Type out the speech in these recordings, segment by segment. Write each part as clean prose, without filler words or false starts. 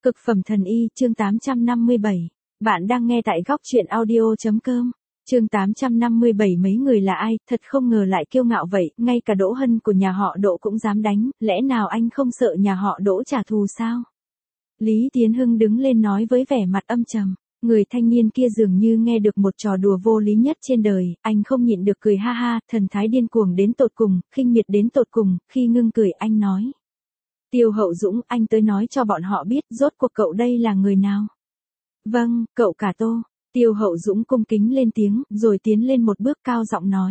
Cực phẩm thần y, chương 857. Bạn đang nghe tại góc truyện audio.com. Chương 857 mấy người là ai, thật không ngờ lại kiêu ngạo vậy, ngay cả Đỗ Hân của nhà họ Đỗ cũng dám đánh, lẽ nào anh không sợ nhà họ Đỗ trả thù sao? Lý Tiến Hưng đứng lên nói với vẻ mặt âm trầm. Người thanh niên kia dường như nghe được một trò đùa vô lý nhất trên đời, anh không nhịn được cười ha ha, thần thái điên cuồng đến tột cùng, khinh miệt đến tột cùng, khi ngưng cười anh nói. Tiêu Hậu Dũng, anh tới nói cho bọn họ biết rốt cuộc cậu đây là người nào. Vâng, cậu cả Tô. Tiêu Hậu Dũng cung kính lên tiếng, rồi tiến lên một bước cao giọng nói.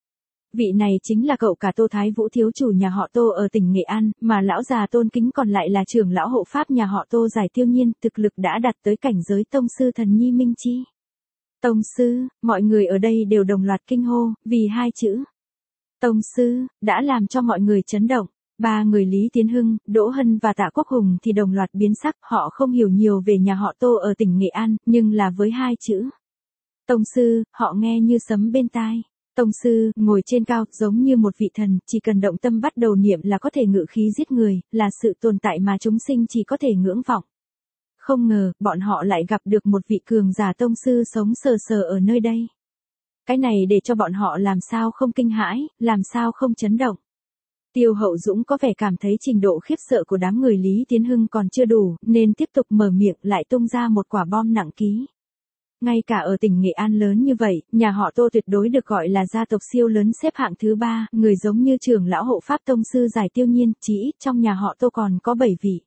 Vị này chính là cậu cả Tô Thái Vũ thiếu chủ nhà họ Tô ở tỉnh Nghệ An, mà lão già tôn kính còn lại là trưởng lão hộ pháp nhà họ Tô Giải Tiêu Nhiên, thực lực đã đạt tới cảnh giới tông sư thần nhi minh chi. Tông sư, mọi người ở đây đều đồng loạt kinh hô, vì hai chữ. Tông sư, đã làm cho mọi người chấn động. Ba người Lý Tiến Hưng, Đỗ Hân và Tạ Quốc Hùng thì đồng loạt biến sắc, họ không hiểu nhiều về nhà họ Tô ở tỉnh Nghệ An, nhưng là với hai chữ. Tông sư, họ nghe như sấm bên tai. Tông sư, ngồi trên cao, giống như một vị thần, chỉ cần động tâm bắt đầu niệm là có thể ngự khí giết người, là sự tồn tại mà chúng sinh chỉ có thể ngưỡng vọng. Không ngờ, bọn họ lại gặp được một vị cường giả tông sư sống sờ sờ ở nơi đây. Cái này để cho bọn họ làm sao không kinh hãi, làm sao không chấn động. Tiêu Hậu Dũng có vẻ cảm thấy trình độ khiếp sợ của đám người Lý Tiến Hưng còn chưa đủ, nên tiếp tục mở miệng lại tung ra một quả bom nặng ký. Ngay cả ở tỉnh Nghệ An lớn như vậy, nhà họ Tô tuyệt đối được gọi là gia tộc siêu lớn xếp hạng thứ 3, người giống như trưởng lão hộ pháp tông sư Giải Tiêu Nhiên, chỉ ít trong nhà họ Tô còn có 7 vị.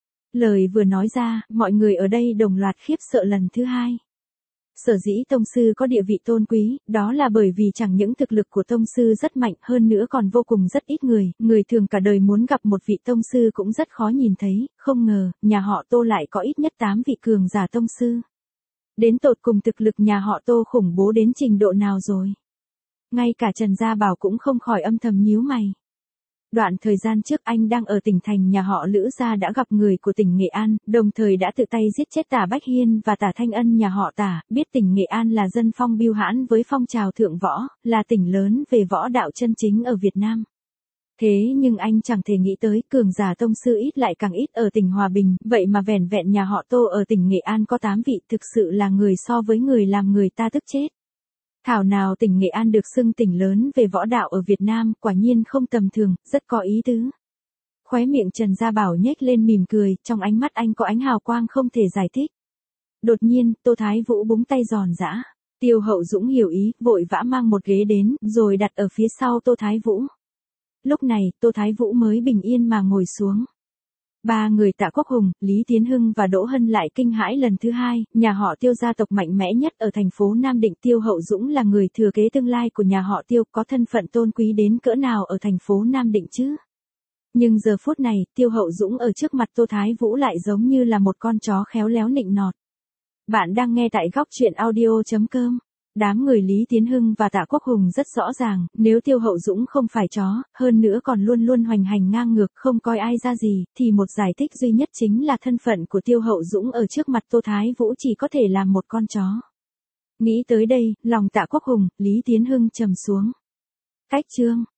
Lời vừa nói ra, mọi người ở đây đồng loạt khiếp sợ lần thứ hai. Sở dĩ tông sư có địa vị tôn quý, đó là bởi vì chẳng những thực lực của tông sư rất mạnh, hơn nữa còn vô cùng rất ít người thường cả đời muốn gặp một vị tông sư cũng rất khó nhìn thấy, không ngờ, nhà họ Tô lại có ít nhất 8 vị cường giả tông sư. Đến tột cùng thực lực nhà họ Tô khủng bố đến trình độ nào rồi? Ngay cả Trần Gia Bảo cũng không khỏi âm thầm nhíu mày. Đoạn thời gian trước anh đang ở tỉnh thành nhà họ Lữ Gia đã gặp người của tỉnh Nghệ An, đồng thời đã tự tay giết chết Tả Bách Hiên và Tả Thanh Ân nhà họ Tả, biết tỉnh Nghệ An là dân phong biêu hãn với phong trào thượng võ, là tỉnh lớn về võ đạo chân chính ở Việt Nam. Thế nhưng anh chẳng thể nghĩ tới cường giả tông sư ít lại càng ít ở tỉnh Hòa Bình, vậy mà vẻn vẹn nhà họ Tô ở tỉnh Nghệ An có 8 vị, thực sự là người so với người làm người ta tức chết. Thảo nào tỉnh Nghệ An được xưng tỉnh lớn về võ đạo ở Việt Nam, quả nhiên không tầm thường, rất có ý tứ. Khóe miệng Trần Gia Bảo nhếch lên mỉm cười, trong ánh mắt anh có ánh hào quang không thể giải thích. Đột nhiên, Tô Thái Vũ búng tay giòn giã. Tiêu Hậu Dũng hiểu ý, vội vã mang một ghế đến, rồi đặt ở phía sau Tô Thái Vũ. Lúc này, Tô Thái Vũ mới bình yên mà ngồi xuống. Ba người Tạ Quốc Hùng, Lý Tiến Hưng và Đỗ Hân lại kinh hãi lần thứ hai, nhà họ Tiêu gia tộc mạnh mẽ nhất ở thành phố Nam Định. Tiêu Hậu Dũng là người thừa kế tương lai của nhà họ Tiêu, có thân phận tôn quý đến cỡ nào ở thành phố Nam Định chứ? Nhưng giờ phút này, Tiêu Hậu Dũng ở trước mặt Tô Thái Vũ lại giống như là một con chó khéo léo nịnh nọt. Bạn đang nghe tại góc truyện audio.com. Đám người Lý Tiến Hưng và Tạ Quốc Hùng rất rõ ràng, nếu Tiêu Hậu Dũng không phải chó, hơn nữa còn luôn luôn hoành hành ngang ngược không coi ai ra gì, thì một giải thích duy nhất chính là thân phận của Tiêu Hậu Dũng ở trước mặt Tô Thái Vũ chỉ có thể là một con chó. Nghĩ tới đây, lòng Tạ Quốc Hùng, Lý Tiến Hưng trầm xuống. Cách chương.